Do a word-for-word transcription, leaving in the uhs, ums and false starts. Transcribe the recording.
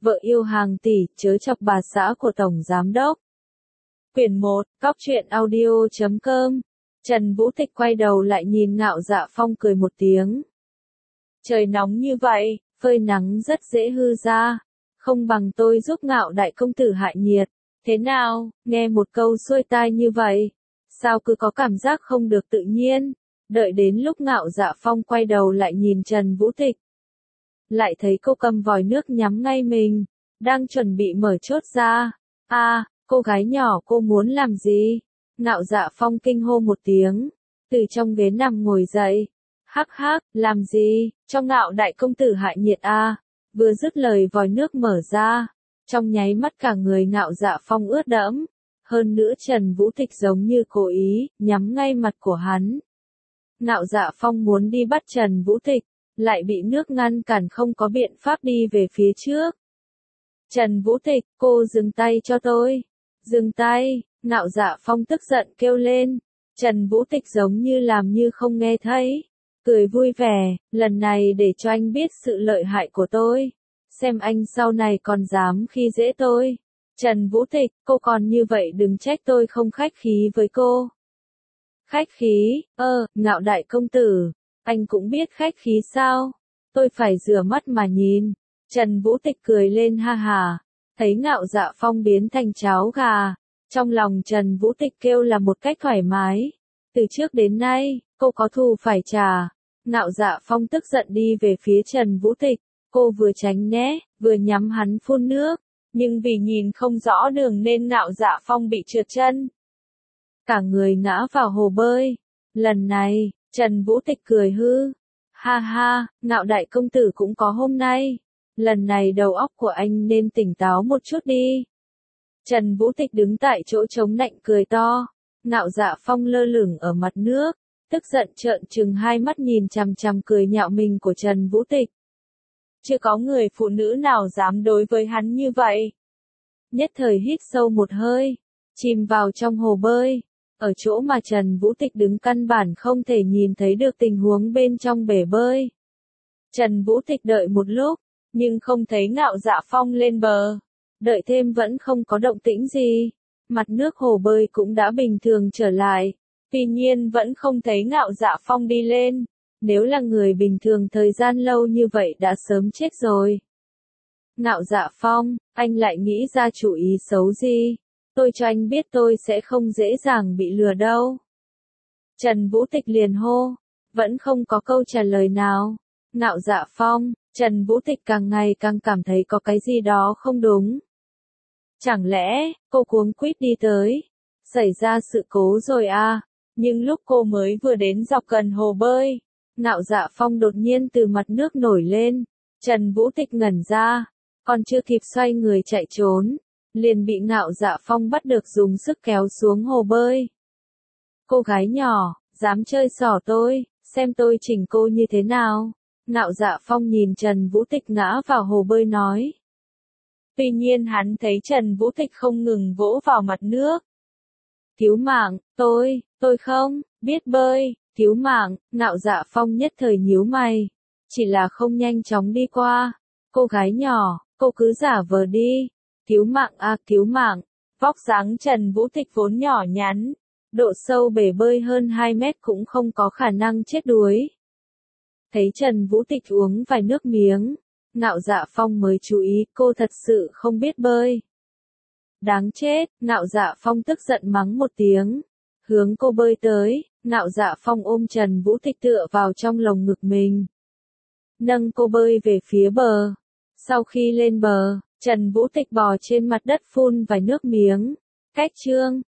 vợ yêu hàng tỷ, chớ chọc bà xã của Tổng Giám Đốc. Quyển một, Cóc truyện audio chấm com. Trần Vũ Tịch quay đầu lại nhìn Ngạo Dạ Phong cười một tiếng. Trời nóng như vậy, phơi nắng rất dễ hư da. Không bằng tôi giúp Ngạo đại công tử hạ nhiệt. Thế nào, nghe một câu xuôi tai như vậy, sao cứ có cảm giác không được tự nhiên. Đợi đến lúc Ngạo Dạ Phong quay đầu lại nhìn Trần Vũ Tịch, lại thấy cô cầm vòi nước nhắm ngay mình, đang chuẩn bị mở chốt ra. A, à, cô gái nhỏ, cô muốn làm gì? Ngạo Dạ Phong kinh hô một tiếng, từ trong ghế nằm ngồi dậy. Hắc hắc, làm gì? Cho Ngạo đại công tử hạ nhiệt a. À? Vừa dứt lời vòi nước mở ra, trong nháy mắt cả người Ngạo Dạ Phong ướt đẫm. Hơn nữa Trần Vũ Tịch giống như cố ý, nhắm ngay mặt của hắn. Ngạo Dạ Phong muốn đi bắt Trần Vũ Tịch, lại bị nước ngăn cản, không có biện pháp đi về phía trước. Trần Vũ Tịch, cô dừng tay cho tôi. Dừng tay, Ngạo Dạ Phong tức giận kêu lên. Trần Vũ Tịch giống như làm như không nghe thấy, cười vui vẻ, lần này để cho anh biết sự lợi hại của tôi. Xem anh sau này còn dám khi dễ tôi. Trần Vũ Tịch, cô còn như vậy đừng trách tôi không khách khí với cô. Khách khí, ơ, Ngạo đại công tử, anh cũng biết khách khí sao? Tôi phải rửa mắt mà nhìn. Trần Vũ Tịch cười lên ha hà, thấy Ngạo Dạ Phong biến thành cháo gà. Trong lòng Trần Vũ Tịch kêu là một cách thoải mái. Từ trước đến nay, cô có thù phải trả. Ngạo Dạ Phong tức giận đi về phía Trần Vũ Tịch. Cô vừa tránh né, vừa nhắm hắn phun nước. Nhưng vì nhìn không rõ đường nên Ngạo Dạ Phong bị trượt chân. Cả người ngã vào hồ bơi. Lần này, Trần Vũ Tịch cười hư. Ha ha, Ngạo đại công tử cũng có hôm nay. Lần này đầu óc của anh nên tỉnh táo một chút đi. Trần Vũ Tịch đứng tại chỗ chống nạnh cười to. Ngạo Dạ Phong lơ lửng ở mặt nước, tức giận trợn trừng hai mắt nhìn chằm chằm cười nhạo mình của Trần Vũ Tịch. Chưa có người phụ nữ nào dám đối với hắn như vậy. Nhất thời hít sâu một hơi, chìm vào trong hồ bơi. Ở chỗ mà Trần Vũ Tịch đứng căn bản không thể nhìn thấy được tình huống bên trong bể bơi. Trần Vũ Tịch đợi một lúc, nhưng không thấy Ngạo Dạ Phong lên bờ. Đợi thêm vẫn không có động tĩnh gì. Mặt nước hồ bơi cũng đã bình thường trở lại. Tuy nhiên vẫn không thấy Ngạo Dạ Phong đi lên. Nếu là người bình thường thời gian lâu như vậy đã sớm chết rồi. Ngạo Dạ Phong, anh lại nghĩ ra chủ ý xấu gì? Tôi cho anh biết tôi sẽ không dễ dàng bị lừa đâu. Trần Vũ Tịch liền hô, vẫn không có câu trả lời nào. Ngạo Dạ Phong, Trần Vũ Tịch càng ngày càng cảm thấy có cái gì đó không đúng. Chẳng lẽ, cô cuống quýt đi tới, xảy ra sự cố rồi à? Nhưng lúc cô mới vừa đến dọc gần hồ bơi, Ngạo Dạ Phong đột nhiên từ mặt nước nổi lên. Trần Vũ Tịch ngẩn ra, còn chưa kịp xoay người chạy trốn, liền bị Ngạo Dạ Phong bắt được dùng sức kéo xuống hồ bơi. Cô gái nhỏ, dám chơi xỏ tôi, xem tôi chỉnh cô như thế nào. Ngạo Dạ Phong nhìn Trần Vũ Tịch ngã vào hồ bơi nói. Tuy nhiên hắn thấy Trần Vũ Tịch không ngừng vỗ vào mặt nước. Cứu mạng, tôi, tôi không biết bơi, cứu mạng. Ngạo Dạ Phong nhất thời nhíu mày, chỉ là không nhanh chóng đi qua. Cô gái nhỏ, cô cứ giả vờ đi. Cứu mạng à, cứu mạng. Vóc dáng Trần Vũ Tịch vốn nhỏ nhắn, độ sâu bể bơi hơn hai mét cũng không có khả năng chết đuối. Thấy Trần Vũ Tịch uống vài nước miếng, Ngạo Dạ Phong mới chú ý cô thật sự không biết bơi. Đáng chết, Ngạo Dạ Phong tức giận mắng một tiếng, hướng cô bơi tới. Ngạo Dạ Phong ôm Trần Vũ Tịch tựa vào trong lồng ngực mình, nâng cô bơi về phía bờ. Sau khi lên bờ, Trần Vũ Tịch bò trên mặt đất phun vài nước miếng. Cách chương